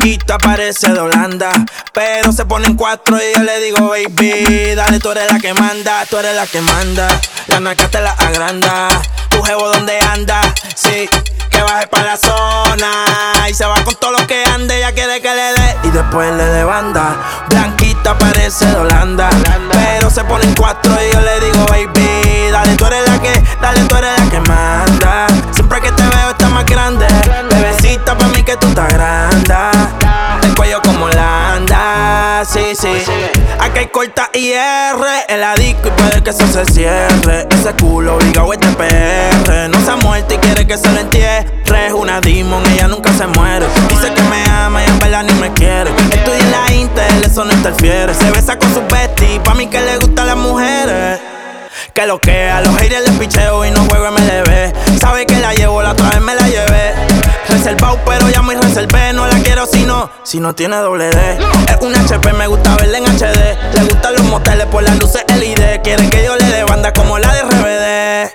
Blanquita parece de Holanda, pero se pone en cuatro y yo le digo, baby, dale, tú eres la que manda, tú eres la que manda. La naca te la agranda, tu jevo donde anda, sí, que baje pa' la zona y se va con todo lo que ande, ella quiere que le dé y después le dé banda. Blanquita parece de Holanda, pero se pone en cuatro y yo le digo, baby, dale, tú eres la que, dale, tú eres la que manda. Siempre que te veo estás más grande, bebecita pa' mí que tú estás grande. El cuello como Holanda, sí, sí. Aquí hay corta IR en la disco y puede que eso se cierre. Ese culo obligado es de PR. No se ha muerto y quiere que se lo entierre. Es una demon, ella nunca se muere. Dice que me ama y en verdad ni me quiere. Estudia en la Intel, eso no interfiere. Se besa con sus besties, pa' mí que le gustan las mujeres. Que lo que a los haters les picheo y no juego MLB. Sabe que la llevo, la otra vez me la llevé. Reservado pero ya me reservé. No la quiero si no tiene doble D. Es un HP, me gusta verla en HD. Le gustan los moteles por las luces LED. Quiere que yo le dé banda como la de RBD.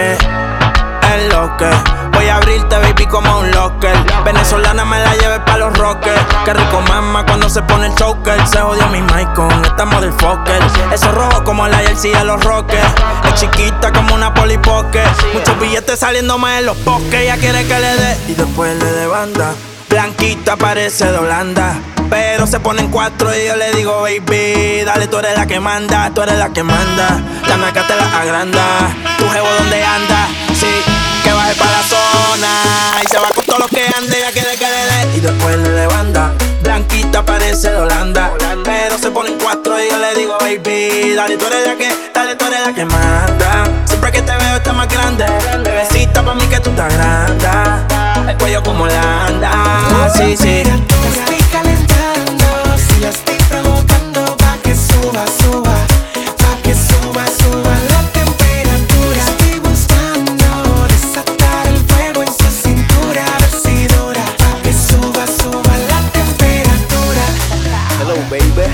Es lo que voy a abrirte, baby, como un locker. Venezolana me la lleve pa' los rockers. Qué rico mama cuando se pone el choker. Se jodió mi mic con esta motherfucker. Eso rojo como la jersey de los rockers. Es chiquita como una Polly Pocket. Muchos billetes saliendo más en los pockets. Ella quiere que le dé y después le dé banda. Blanquita parece de Holanda, pero se pone en cuatro y yo le digo, baby, dale, tú eres la que manda, tú eres la que manda. La naca te la agranda, tu jevo donde anda, sí, que baje pa' la zona y se va con todo lo que ande, ella quiere que le dé y después le dé banda. Blanquita parece de Holanda, pero se pone en cuatro y yo le digo, baby, dale, tú eres la que, dale, tú eres la que manda. Siempre que te veo estás más grande, bebecita pa' mí que tú estás grande. El cuello como Holanda, sí, sí. Te estoy calentando, si la estoy provocando pa' que suba, suba, pa' que suba, suba la temperatura. Estoy buscando desatar el fuego en su cintura, a ver si dura, pa' que suba, suba la temperatura. Hello, baby.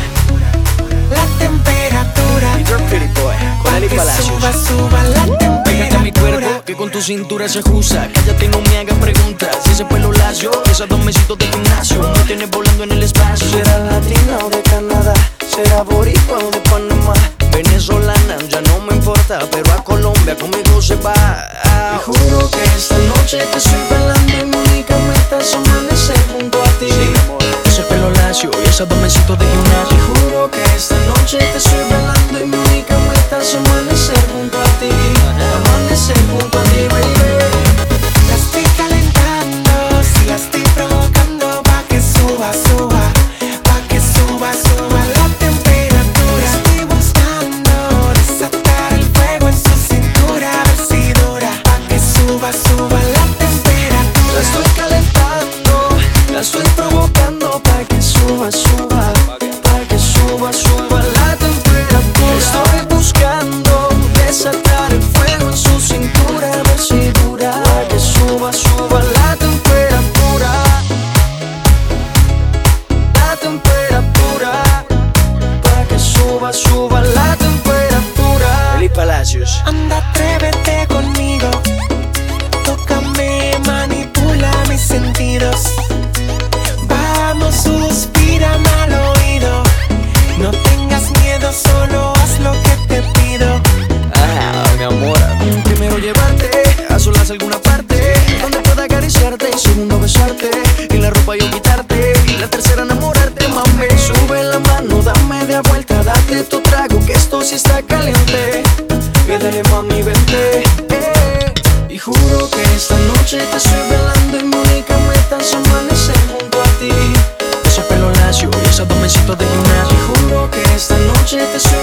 La temperatura. Y you're pretty boy, con Eli Palacios. Suba, suba la temperatura. Pégate a mi cuerpo, que con tu cintura se ajusta. Cállate, no me hagas preguntas. Si ese pelo lacio, esos dos mesitos de gimnasio, me tienes volando en el espacio. ¿Será latina o de Canadá? ¿Será boricua o de Panamá? Venezolana, ya no me importa, pero a Colombia conmigo se va. Te juro que esta noche te estoy bailando y mi única meta es amanecer junto a ti. Sí, amor. Ese pelo lacio y esos dos mesitos de gimnasio. Te juro que esta noche te estoy bailando y mi única meta es amanecer junto a ti. Amanecer junto a ti, baby. La estoy calentando, si la estoy provocando pa' que suba, suba, pa' que suba, suba la temperatura. Estoy buscando desatar el fuego en su cintura, a ver si dura, pa' que suba, suba la temperatura. La estoy calentando, la estoy provocando pa' que suba, suba, pa' que suba, suba la temperatura. Estoy buscando desatar el fuego en su cintura, a ver si dura, pa' que suba, suba la temperatura. La temperatura, pa' que suba, suba la temperatura. Eli Palacios. Anda, atrévete conmigo, tócame, manipula mis sentidos. Vamos, suspírame al oído. No tengas miedo, solo haz lo que te pido. Mi amor, primero llevarte a solas a alguna parte donde pueda acariciarte, y segundo besarte y la ropa yo quitarte, y la tercera enamorarte, mami. Sube la mano, dame de vuelta, date tu trago que esto sí está caliente. Pídele, mami, vente. Y juro que esta noche te estoy velando y mi única meta es amanecer junto a ti. Ese pelo lacio y esos dos mesitos de gimnasio. Y juro que esta noche te estoy